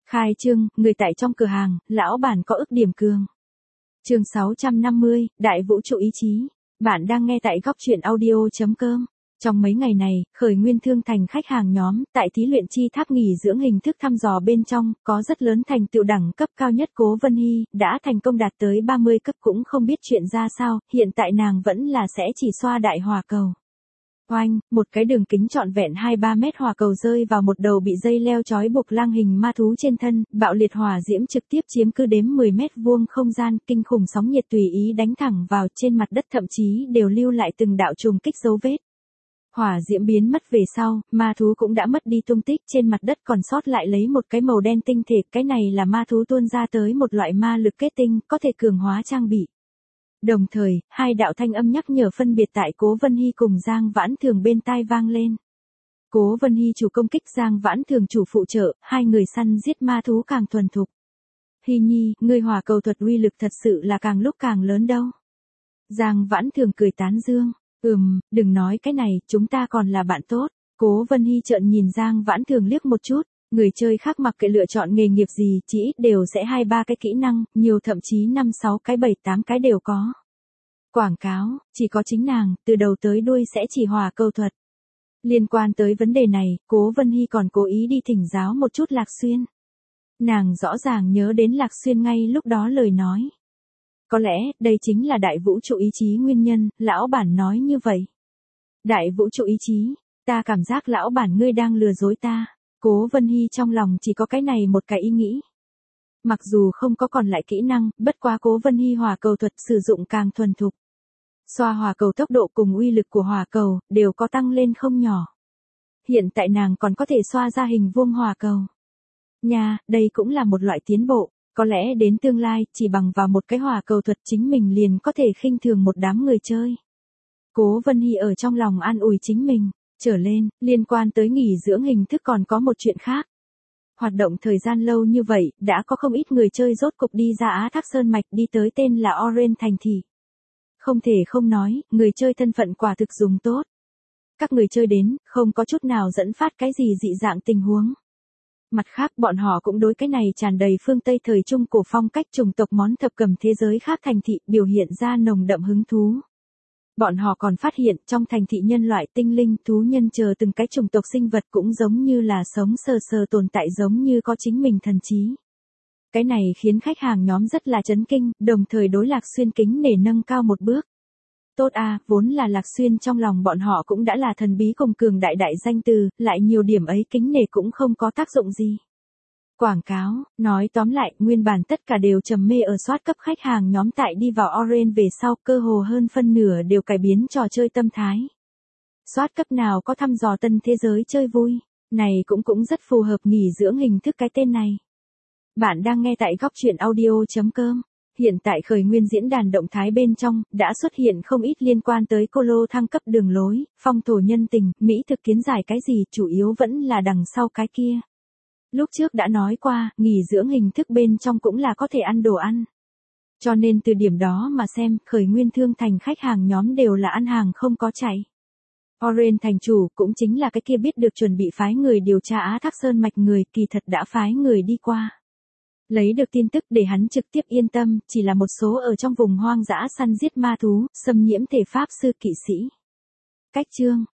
Khai trương, người tại trong cửa hàng, lão bản có ức điểm cường. Chương 650, Đại vũ trụ ý chí. Bạn đang nghe tại góc truyện audio.com. Trong mấy ngày này, Khởi Nguyên Thương Thành khách hàng nhóm, tại thí luyện chi tháp nghỉ dưỡng hình thức thăm dò bên trong, có rất lớn thành tựu đẳng cấp cao nhất Cố Vân Hy, đã thành công đạt tới 30 cấp cũng không biết chuyện ra sao, hiện tại nàng vẫn là sẽ chỉ xoa đại hỏa cầu. Oanh, một cái đường kính trọn vẹn 2-3 mét hỏa cầu rơi vào một đầu bị dây leo trói buộc lang hình ma thú trên thân, bạo liệt hỏa diễm trực tiếp chiếm cứ đếm 10 mét vuông không gian, kinh khủng sóng nhiệt tùy ý đánh thẳng vào trên mặt đất, thậm chí đều lưu lại từng đạo trùng kích dấu vết. Hỏa diễm biến mất về sau, ma thú cũng đã mất đi tung tích, trên mặt đất còn sót lại lấy một cái màu đen tinh thể, cái này là ma thú tuôn ra tới một loại ma lực kết tinh, có thể cường hóa trang bị. Đồng thời, hai đạo thanh âm nhắc nhở phân biệt tại Cố Vân Hy cùng Giang Vãn Thường bên tai vang lên. Cố Vân Hy chủ công kích, Giang Vãn Thường chủ phụ trợ, hai người săn giết ma thú càng thuần thục. Hy nhi, ngươi hỏa cầu thuật uy lực thật sự là càng lúc càng lớn đâu. Giang Vãn Thường cười tán dương, đừng nói cái này, chúng ta còn là bạn tốt. Cố Vân Hy trợn nhìn Giang Vãn Thường liếc một chút, người chơi khác mặc kệ lựa chọn nghề nghiệp gì, chỉ ít đều sẽ 2-3 cái kỹ năng, nhiều thậm chí 5-6 cái 7-8 cái đều có. Quảng cáo, chỉ có chính nàng, từ đầu tới đuôi sẽ chỉ hỏa cầu thuật. Liên quan tới vấn đề này, Cố Vân Hy còn cố ý đi thỉnh giáo một chút Lạc Xuyên. Nàng rõ ràng nhớ đến Lạc Xuyên ngay lúc đó lời nói. Có lẽ, đây chính là đại vũ trụ ý chí nguyên nhân, lão bản nói như vậy. Đại vũ trụ ý chí, ta cảm giác lão bản ngươi đang lừa dối ta. Cố Vân Hy trong lòng chỉ có cái này một cái ý nghĩ. Mặc dù không có còn lại kỹ năng, bất quá Cố Vân Hy hỏa cầu thuật sử dụng càng thuần thục. Xoa hỏa cầu tốc độ cùng uy lực của hỏa cầu, đều có tăng lên không nhỏ. Hiện tại nàng còn có thể xoa ra hình vuông hỏa cầu. Nha, đây cũng là một loại tiến bộ, có lẽ đến tương lai, chỉ bằng vào một cái hỏa cầu thuật chính mình liền có thể khinh thường một đám người chơi. Cố Vân Hy ở trong lòng an ủi chính mình. Trở lên, liên quan tới nghỉ dưỡng hình thức còn có một chuyện khác. Hoạt động thời gian lâu như vậy, đã có không ít người chơi rốt cục đi ra Á Thác Sơn Mạch đi tới tên là Orange thành thị. Không thể không nói, người chơi thân phận quả thực dùng tốt. Các người chơi đến, không có chút nào dẫn phát cái gì dị dạng tình huống. Mặt khác, bọn họ cũng đối cái này tràn đầy phương Tây thời Trung cổ phong cách chủng tộc món thập cẩm thế giới khác thành thị biểu hiện ra nồng đậm hứng thú. Bọn họ còn phát hiện trong thành thị nhân loại, tinh linh, thú nhân chờ từng cái chủng tộc sinh vật cũng giống như là sống sờ sờ tồn tại, giống như có chính mình thần trí. Cái này khiến khách hàng nhóm rất là chấn kinh, đồng thời đối Lạc Xuyên kính nể nâng cao một bước. Tốt a, vốn là Lạc Xuyên trong lòng bọn họ cũng đã là thần bí cùng cường đại đại danh từ, lại nhiều điểm ấy kính nể cũng không có tác dụng gì. Quảng cáo, nói tóm lại, nguyên bản tất cả đều trầm mê ở soát cấp khách hàng nhóm tại đi vào Orange về sau, cơ hồ hơn phân nửa đều cải biến trò chơi tâm thái. Soát cấp nào có thăm dò tân thế giới chơi vui, này cũng rất phù hợp nghỉ dưỡng hình thức cái tên này. Bạn đang nghe tại góc truyện audio.com. Hiện tại Khởi Nguyên diễn đàn động thái bên trong, đã xuất hiện không ít liên quan tới Colo thăng cấp đường lối, phong thổ nhân tình, Mỹ thực kiến giải cái gì, chủ yếu vẫn là đằng sau cái kia. Lúc trước đã nói qua, nghỉ dưỡng hình thức bên trong cũng là có thể ăn đồ ăn. Cho nên từ điểm đó mà xem, Khởi Nguyên Thương Thành khách hàng nhóm đều là ăn hàng không có chạy. Orange thành chủ cũng chính là cái kia biết được chuẩn bị phái người điều tra Á Thác Sơn Mạch người, kỳ thật đã phái người đi qua. Lấy được tin tức để hắn trực tiếp yên tâm, chỉ là một số ở trong vùng hoang dã săn giết ma thú, xâm nhiễm thể pháp sư kỵ sĩ. Cách chương